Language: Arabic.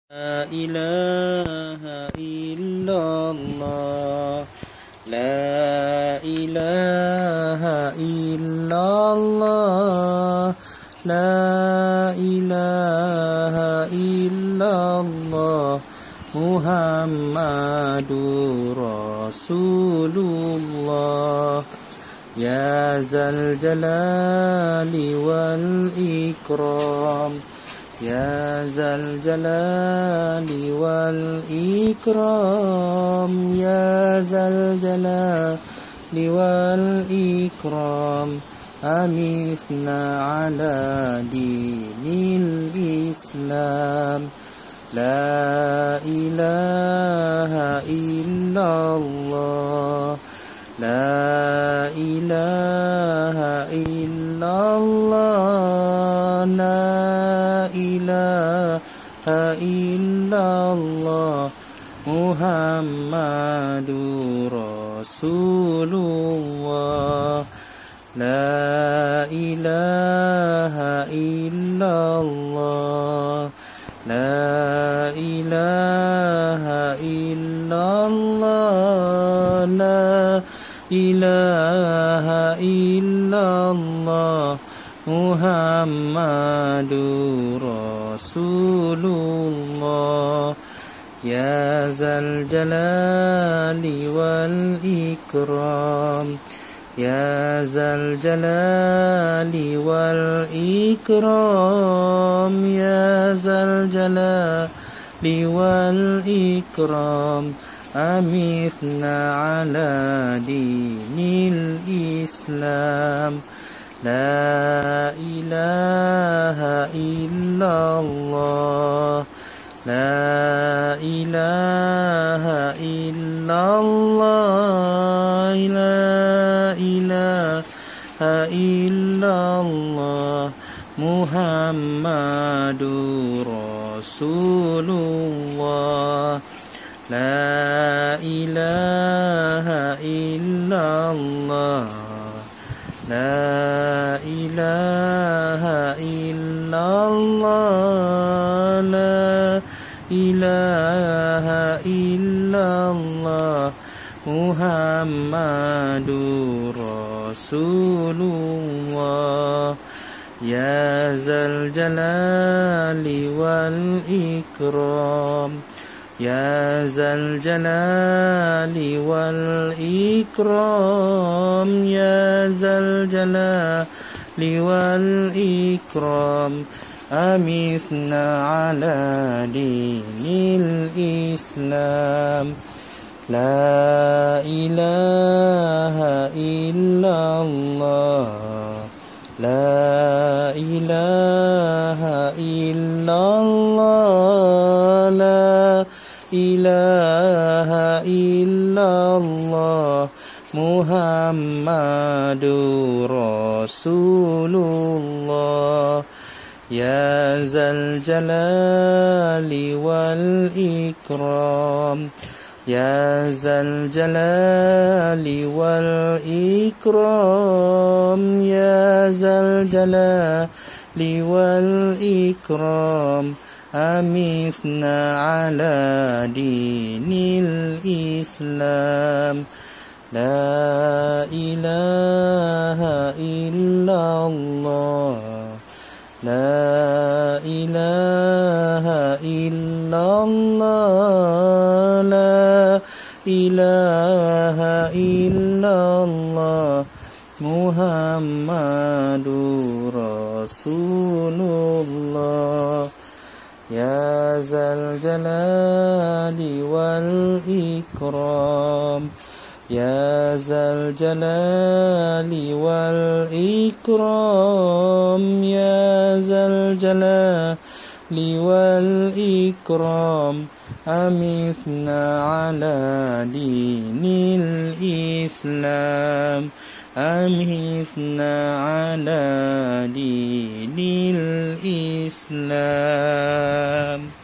لا إله إلا الله لا إله إلا الله لا إله إلا الله محمد رسول الله يا ذا الجلال والإكرام يا ذا الجلال والإكرام يا ذا الجلال والإكرام أمثنا على دين الإسلام لا إله إلا الله لا إله إلا الله لا إله إلا الله محمد رسول الله لا إله إلا الله لا إله إلا الله لا إله إلا الله محمد رسول الله يا ذا الجلال والإكرام يا ذا الجلال والإكرام يا ذا الجلال والإكرام أمثنا على دين الإسلام لا إله إلا الله لا إله إلا الله لا إله إلا الله محمد رسول الله لا إله إلا الله لا إله إلا الله لا إله إلا الله محمد رسول الله يا ذا الجلال والإكرام يا ذا الجلال والإكرام يا ذا الجلال والإكرام أمثنا على دين الإسلام لا إله إلا الله لا إله إلا الله لا إله إلا الله محمد رسول الله يا ذا الجلال والإكرام يا ذا الجلال والإكرام يا ذا الجلال والإكرام أمثنا على دين الإسلام لا إله إلا الله لا إله إلا الله لا إله إلا الله محمد رسول الله يا ذا الجلال والإكرام يا ذا الجلال والإكرام يا ذا الجلال والإكرام أمثنا على دين الإسلام أمثنا على دين الإسلام